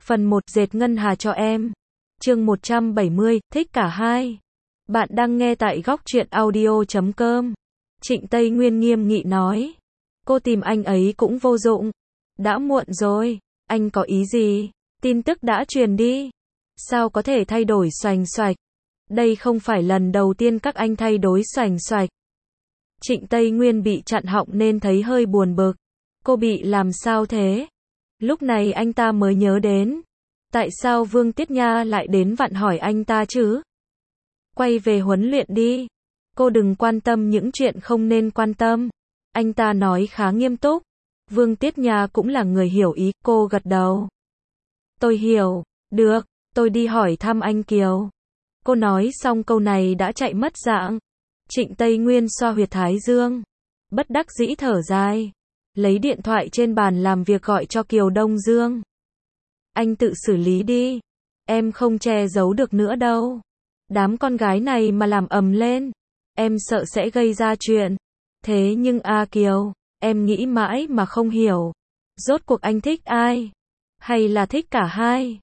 Phần 1 dệt ngân hà cho em. Chương 170, thích cả hai. Bạn đang nghe tại góc truyện audio.com. Trịnh Tây Nguyên nghiêm nghị nói. Cô tìm anh ấy cũng vô dụng. Đã muộn rồi. Anh có ý gì? Tin tức đã truyền đi. Sao có thể thay đổi xoành xoạch? Đây không phải lần đầu tiên các anh thay đổi xoành xoạch. Trịnh Tây Nguyên bị chặn họng nên thấy hơi buồn bực. Cô bị làm sao thế? Lúc này anh ta mới nhớ đến. Tại sao Vương Tiết Nha lại đến vặn hỏi anh ta chứ? Quay về huấn luyện đi. Cô đừng quan tâm những chuyện không nên quan tâm. Anh ta nói khá nghiêm túc. Vương Tiết Nha cũng là người hiểu ý, cô gật đầu. Tôi hiểu, được, tôi đi hỏi thăm anh Kiều. Cô nói xong câu này đã chạy mất dạng. Trịnh Tây Nguyên xoa huyệt thái dương. Bất đắc dĩ thở dài. Lấy điện thoại trên bàn làm việc gọi cho Kiều Đông Dương. Anh tự xử lý đi. Em không che giấu được nữa đâu. Đám con gái này mà làm ầm lên. Em sợ sẽ gây ra chuyện. Thế nhưng Kiều, em nghĩ mãi mà không hiểu. Rốt cuộc anh thích ai? Hay là thích cả hai?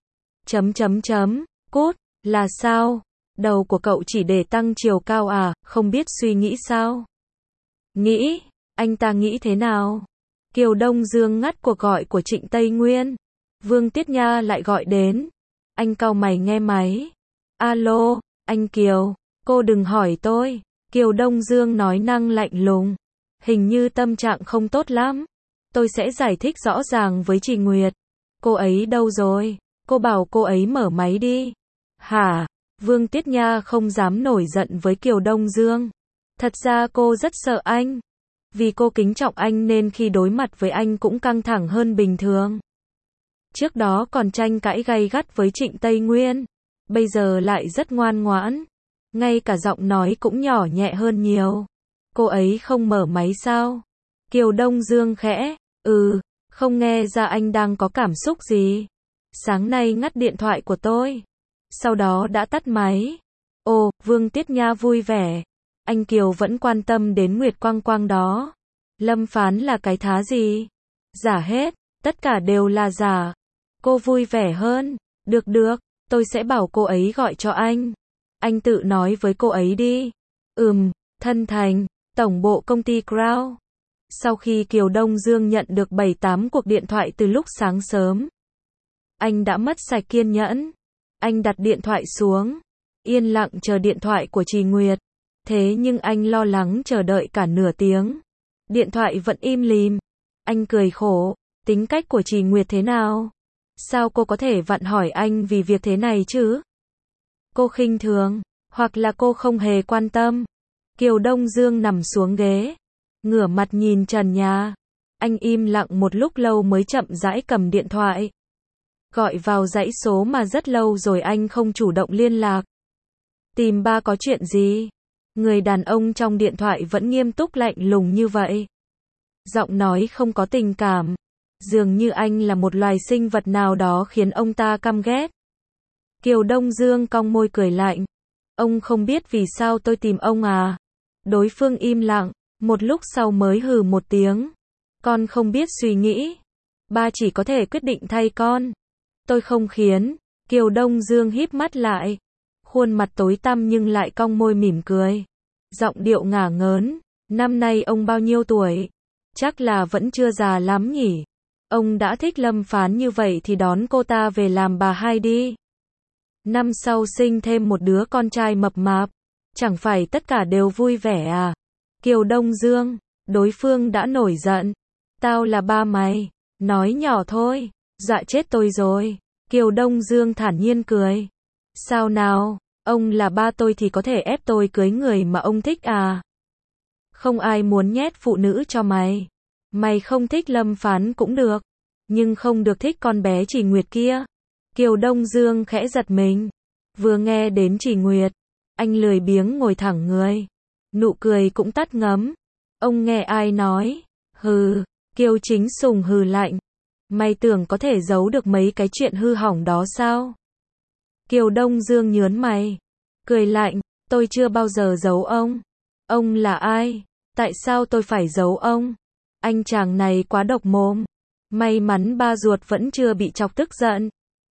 Cút, là sao? Đầu của cậu chỉ để tăng chiều cao à, không biết suy nghĩ sao? Nghĩ, anh ta nghĩ thế nào? Kiều Đông Dương ngắt cuộc gọi của Trịnh Tây Nguyên. Vương Tiết Nha lại gọi đến. Anh cau mày nghe máy. Alo, anh Kiều, cô đừng hỏi tôi. Kiều Đông Dương nói năng lạnh lùng. Hình như tâm trạng không tốt lắm. Tôi sẽ giải thích rõ ràng với chị Nguyệt. Cô ấy đâu rồi? Cô bảo cô ấy mở máy đi. Hả? Vương Tiết Nha không dám nổi giận với Kiều Đông Dương. Thật ra cô rất sợ anh. Vì cô kính trọng anh nên khi đối mặt với anh cũng căng thẳng hơn bình thường. Trước đó còn tranh cãi gay gắt với Trịnh Tây Nguyên. Bây giờ lại rất ngoan ngoãn. Ngay cả giọng nói cũng nhỏ nhẹ hơn nhiều. Cô ấy không mở máy sao? Kiều Đông Dương khẽ. Không nghe ra anh đang có cảm xúc gì. Sáng nay ngắt điện thoại của tôi. Sau đó đã tắt máy. Ồ, Vương Tiết Nha vui vẻ. Anh Kiều vẫn quan tâm đến Nguyệt Quang Quang đó. Lâm Phán là cái thá gì? Giả hết, tất cả đều là giả. Cô vui vẻ hơn. Được, tôi sẽ bảo cô ấy gọi cho anh. Anh tự nói với cô ấy đi. Thân thành, tổng bộ công ty Crown. Sau khi Kiều Đông Dương nhận được 7-8 cuộc điện thoại từ lúc sáng sớm, anh đã mất sạch kiên nhẫn. Anh đặt điện thoại xuống, yên lặng chờ điện thoại của chị Nguyệt. Thế nhưng anh lo lắng chờ đợi cả nửa tiếng. Điện thoại vẫn im lìm. Anh cười khổ, tính cách của chị Nguyệt thế nào? Sao cô có thể vặn hỏi anh vì việc thế này chứ? Cô khinh thường, hoặc là cô không hề quan tâm. Kiều Đông Dương nằm xuống ghế, ngửa mặt nhìn trần nhà. Anh im lặng một lúc lâu mới chậm rãi cầm điện thoại. Gọi vào dãy số mà rất lâu rồi anh không chủ động liên lạc. Tìm ba có chuyện gì? Người đàn ông trong điện thoại vẫn nghiêm túc lạnh lùng như vậy. Giọng nói không có tình cảm. Dường như anh là một loài sinh vật nào đó khiến ông ta căm ghét. Kiều Đông Dương cong môi cười lạnh. Ông không biết vì sao tôi tìm ông à? Đối phương im lặng, một lúc sau mới hừ một tiếng. Con không biết suy nghĩ. Ba chỉ có thể quyết định thay con. Tôi không khiến. Kiều Đông Dương híp mắt lại. Khuôn mặt tối tăm nhưng lại cong môi mỉm cười. Giọng điệu ngả ngớn. Năm nay ông bao nhiêu tuổi? Chắc là vẫn chưa già lắm nhỉ? Ông đã thích Lâm Phán như vậy thì đón cô ta về làm bà hai đi. Năm sau sinh thêm một đứa con trai mập mạp. Chẳng phải tất cả đều vui vẻ à? Kiều Đông Dương, đối phương đã nổi giận. Tao là ba mày. Nói nhỏ thôi. Dọa chết tôi rồi. Kiều Đông Dương thản nhiên cười. Sao nào? Ông là ba tôi thì có thể ép tôi cưới người mà ông thích à? Không ai muốn nhét phụ nữ cho mày. Mày không thích Lâm Phán cũng được. Nhưng không được thích con bé chị Nguyệt kia. Kiều Đông Dương khẽ giật mình. Vừa nghe đến chị Nguyệt, anh lười biếng ngồi thẳng người. Nụ cười cũng tắt ngấm. Ông nghe ai nói? Hừ. Kiều Chính Sùng hừ lạnh. Mày tưởng có thể giấu được mấy cái chuyện hư hỏng đó sao? Kiều Đông Dương nhớn mày. Cười lạnh. Tôi chưa bao giờ giấu ông. Ông là ai? Tại sao tôi phải giấu ông? Anh chàng này quá độc mồm. May mắn ba ruột vẫn chưa bị chọc tức giận.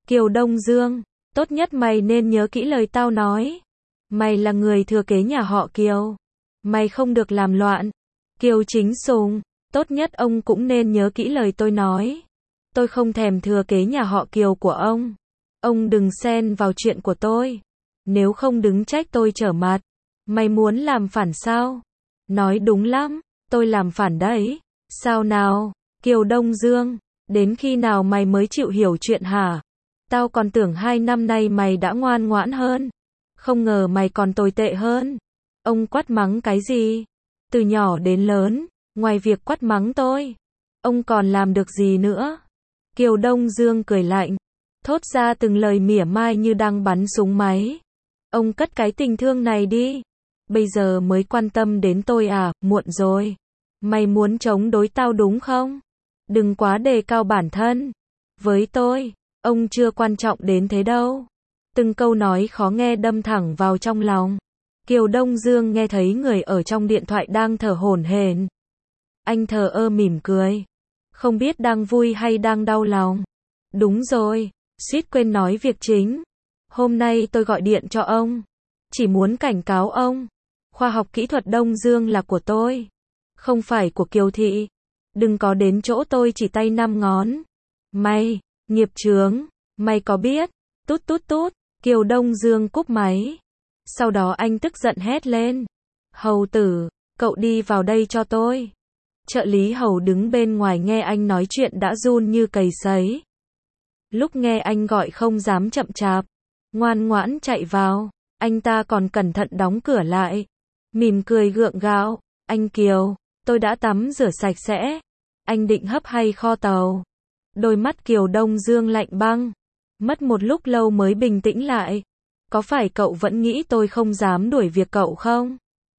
Kiều Đông Dương, tốt nhất mày nên nhớ kỹ lời tao nói. Mày là người thừa kế nhà họ Kiều. Mày không được làm loạn. Kiều Chính Sùng, tốt nhất ông cũng nên nhớ kỹ lời tôi nói. Tôi không thèm thừa kế nhà họ Kiều của ông. Ông đừng xen vào chuyện của tôi. Nếu không đứng trách tôi trở mặt. Mày muốn làm phản sao? Nói đúng lắm, tôi làm phản đấy. Sao nào? Kiều Đông Dương, đến khi nào mày mới chịu hiểu chuyện hả? Tao còn tưởng 2 năm nay mày đã ngoan ngoãn hơn. Không ngờ mày còn tồi tệ hơn. Ông quát mắng cái gì? Từ nhỏ đến lớn, ngoài việc quát mắng tôi, ông còn làm được gì nữa? Kiều Đông Dương cười lạnh, thốt ra từng lời mỉa mai như đang bắn súng máy. Ông cất cái tình thương này đi. Bây giờ mới quan tâm đến tôi à, muộn rồi. Mày muốn chống đối tao đúng không? Đừng quá đề cao bản thân. Với tôi, ông chưa quan trọng đến thế đâu. Từng câu nói khó nghe đâm thẳng vào trong lòng. Kiều Đông Dương nghe thấy người ở trong điện thoại đang thở hổn hển. Anh thờ ơ mỉm cười. Không biết đang vui hay đang đau lòng. Đúng rồi, suýt quên nói việc chính. Hôm nay tôi gọi điện cho ông. Chỉ muốn cảnh cáo ông. Khoa học kỹ thuật Đông Dương là của tôi. Không phải của Kiều Thị. Đừng có đến chỗ tôi chỉ tay 5 ngón. Mày, nghiệp chướng, mày có biết? Tút tút tút, Kiều Đông Dương cúp máy. Sau đó anh tức giận hét lên. Hầu tử, cậu đi vào đây cho tôi. Trợ lý Hầu đứng bên ngoài nghe anh nói chuyện đã run như cầy sấy. Lúc nghe anh gọi không dám chậm chạp. Ngoan ngoãn chạy vào. Anh ta còn cẩn thận đóng cửa lại. Mỉm cười gượng gạo. Anh Kiều, tôi đã tắm rửa sạch sẽ. Anh định hấp hay kho tàu? Đôi mắt Kiều Đông Dương lạnh băng. Mất một lúc lâu mới bình tĩnh lại. Có phải cậu vẫn nghĩ tôi không dám đuổi việc cậu không?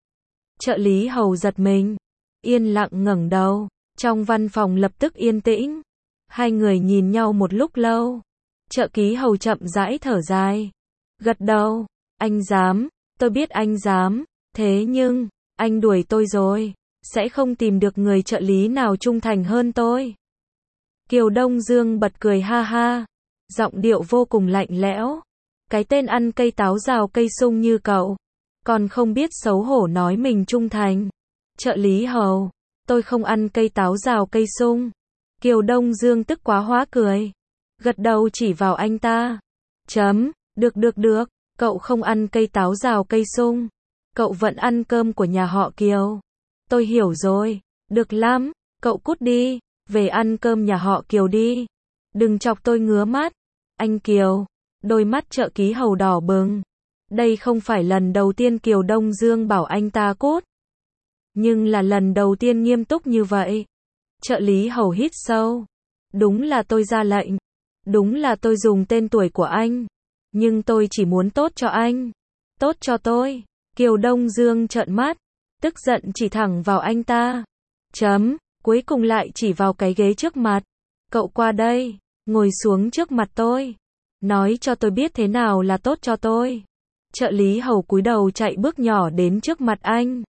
Trợ lý Hầu giật mình. Yên lặng ngẩng đầu. Trong văn phòng lập tức yên tĩnh. Hai người nhìn nhau một lúc lâu. Trợ lý Hầu chậm rãi thở dài. Gật đầu. Anh dám. Tôi biết anh dám. Thế nhưng, anh đuổi tôi rồi. Sẽ không tìm được người trợ lý nào trung thành hơn tôi. Kiều Đông Dương bật cười ha ha. Giọng điệu vô cùng lạnh lẽo. Cái tên ăn cây táo rào cây sung như cậu. Còn không biết xấu hổ nói mình trung thành. Trợ lý Hầu. Tôi không ăn cây táo rào cây sung. Kiều Đông Dương tức quá hóa cười. Gật đầu chỉ vào anh ta. Chấm. Được được được. Cậu không ăn cây táo rào cây sung. Cậu vẫn ăn cơm của nhà họ Kiều. Tôi hiểu rồi. Được lắm. Cậu cút đi. Về ăn cơm nhà họ Kiều đi. Đừng chọc tôi ngứa mắt. Anh Kiều. Đôi mắt trợ lý Hầu đỏ bừng. Đây không phải lần đầu tiên Kiều Đông Dương bảo anh ta cút. Nhưng là lần đầu tiên nghiêm túc như vậy. Trợ lý Hầu hít sâu. Đúng là tôi ra lệnh. Đúng là tôi dùng tên tuổi của anh. Nhưng tôi chỉ muốn tốt cho anh. Tốt cho tôi. Kiều Đông Dương trợn mắt. Tức giận chỉ thẳng vào anh ta. Chấm. Cuối cùng lại chỉ vào cái ghế trước mặt. Cậu qua đây. Ngồi xuống trước mặt tôi. Nói cho tôi biết thế nào là tốt cho tôi. Trợ lý Hầu cúi đầu chạy bước nhỏ đến trước mặt anh.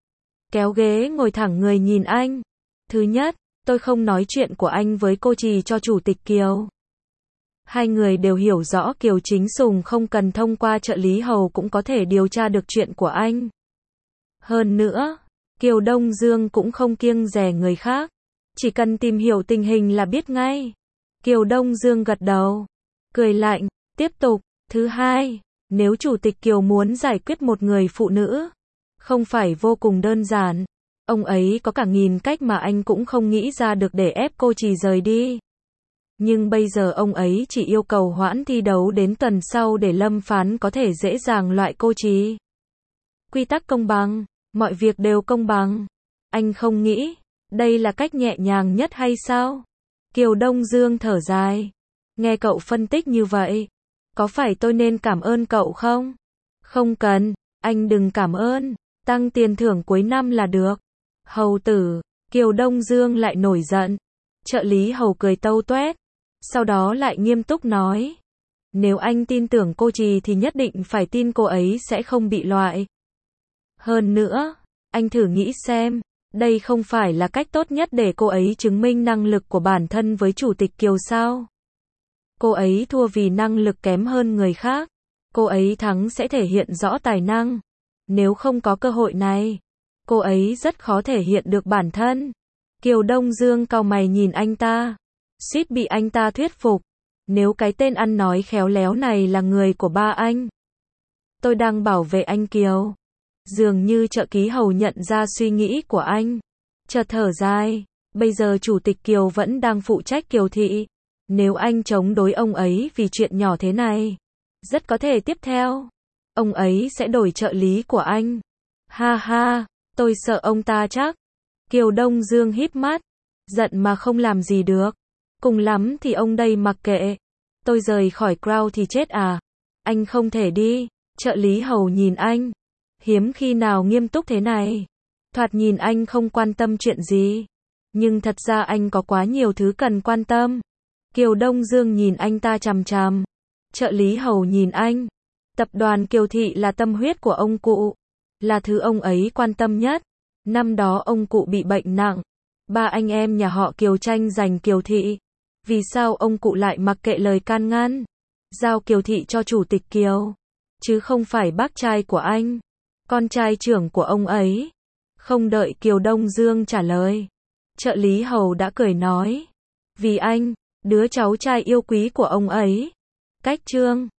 Kéo ghế ngồi thẳng người nhìn anh. Thứ nhất, tôi không nói chuyện của anh với cô Trì cho Chủ tịch Kiều. Hai người đều hiểu rõ Kiều Chính Sùng không cần thông qua trợ lý Hầu cũng có thể điều tra được chuyện của anh. Hơn nữa, Kiều Đông Dương cũng không kiêng dè người khác. Chỉ cần tìm hiểu tình hình là biết ngay. Kiều Đông Dương gật đầu. Cười lạnh, tiếp tục. Thứ hai, nếu Chủ tịch Kiều muốn giải quyết một người phụ nữ, không phải vô cùng đơn giản. Ông ấy có cả nghìn cách mà anh cũng không nghĩ ra được để ép cô Trì rời đi. Nhưng bây giờ ông ấy chỉ yêu cầu hoãn thi đấu đến tuần sau để Lâm Phán có thể dễ dàng loại cô Trì. Quy tắc công bằng, mọi việc đều công bằng. Anh không nghĩ, đây là cách nhẹ nhàng nhất hay sao? Kiều Đông Dương thở dài. Nghe cậu phân tích như vậy, có phải tôi nên cảm ơn cậu không? Không cần, anh đừng cảm ơn, tăng tiền thưởng cuối năm là được. Hầu tử, Kiều Đông Dương lại nổi giận. Trợ lý Hầu cười tâu toét, sau đó lại nghiêm túc nói. Nếu anh tin tưởng cô Trì thì nhất định phải tin cô ấy sẽ không bị loại. Hơn nữa, anh thử nghĩ xem, đây không phải là cách tốt nhất để cô ấy chứng minh năng lực của bản thân với Chủ tịch Kiều sao? Cô ấy thua vì năng lực kém hơn người khác. Cô ấy thắng sẽ thể hiện rõ tài năng. Nếu không có cơ hội này, cô ấy rất khó thể hiện được bản thân. Kiều Đông Dương cau mày nhìn anh ta, suýt bị anh ta thuyết phục. Nếu cái tên ăn nói khéo léo này là người của ba anh. Tôi đang bảo vệ anh Kiều. Dường như trợ lý Hầu nhận ra suy nghĩ của anh. Chợt thở dài, bây giờ chủ tịch Kiều vẫn đang phụ trách Kiều thị. Nếu anh chống đối ông ấy vì chuyện nhỏ thế này, rất có thể tiếp theo, ông ấy sẽ đổi trợ lý của anh. Ha ha, tôi sợ ông ta chắc. Kiều Đông Dương híp mắt, giận mà không làm gì được. Cùng lắm thì ông đây mặc kệ. Tôi rời khỏi Crown thì chết à? Anh không thể đi. Trợ lý Hầu nhìn anh, hiếm khi nào nghiêm túc thế này. Thoạt nhìn anh không quan tâm chuyện gì, nhưng thật ra anh có quá nhiều thứ cần quan tâm. Kiều Đông Dương nhìn anh ta chằm chằm. Trợ lý Hầu nhìn anh. Tập đoàn Kiều thị là tâm huyết của ông cụ, là thứ ông ấy quan tâm nhất. Năm đó ông cụ bị bệnh nặng, ba anh em nhà họ Kiều tranh giành Kiều thị. Vì sao ông cụ lại mặc kệ lời can ngăn, giao Kiều thị cho chủ tịch Kiều, chứ không phải bác trai của anh, con trai trưởng của ông ấy? Không đợi Kiều Đông Dương trả lời, trợ lý Hầu đã cười nói, vì anh, đứa cháu trai yêu quý của ông ấy. Cách chương